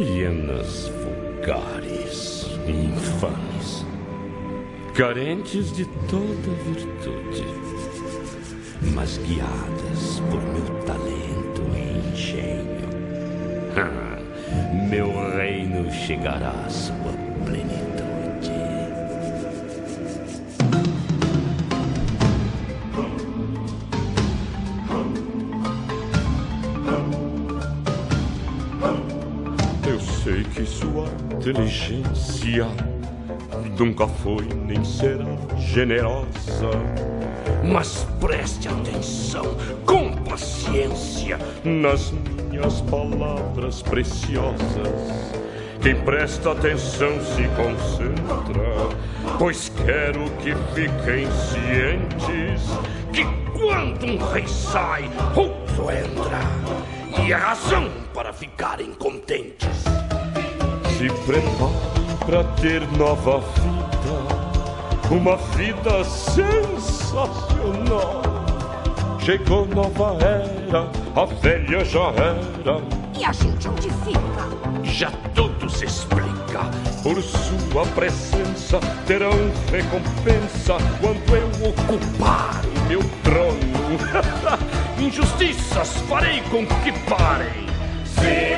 hienas vulgares e infames, carentes de toda virtude, mas guiadas por meu talento e engenho. Meu reino chegará à sua plenitude. Eu sei que sua inteligência nunca foi nem será generosa, mas preste atenção com paciência nas minhas palavras preciosas. Quem presta atenção se concentra, pois quero que fiquem cientes que quando um rei sai, outro entra, e é razão para ficarem contentes. Se prepare para ter nova vida, uma vida sensacional. Chegou nova era, a velha já era. E a gente onde fica? Já tudo se explica. Por sua presença terão recompensa quando eu ocupar o meu trono. Injustiças farei com que parem. Se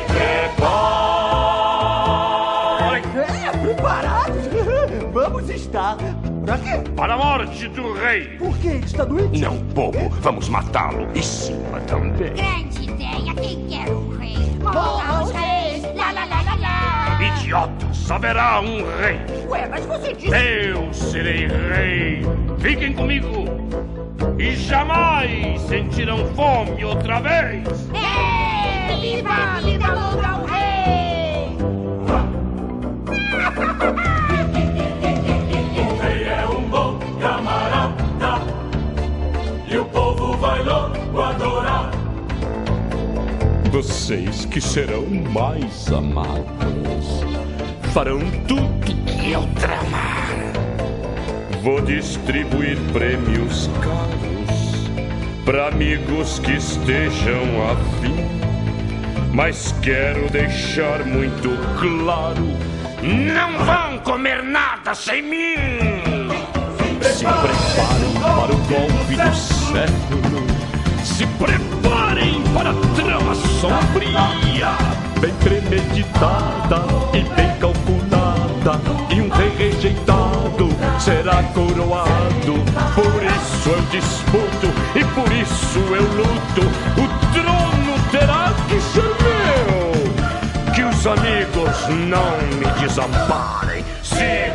preparem. Preparados? Vamos estar. Pra quê? Para a morte do rei. Por quê? Ele está doente? Não, bobo. Vamos matá-lo. E Simba também. Grande ideia. Quem quer um rei? Morra os reis. Lá, lá, lá, lá, lá. Idiotas, haverá um rei. Ué, mas você disse... Eu serei rei. Fiquem comigo. E jamais sentirão fome outra vez. Viva, viva Loura, o rei! O rei é um bom camarada e o povo vai logo adorar. Vocês que serão mais amados farão tudo que eu tramar. Vou distribuir prêmios caros para amigos que estejam afim. Mas quero deixar muito claro: não vão comer nada sem mim! Se preparem para o golpe do século. Se preparem para a trama sombria, bem premeditada e bem calculada. E um rei rejeitado será coroado. Por isso eu disputo e por isso eu luto. O trono terá que ser meu. Que os amigos não me desamparem. Se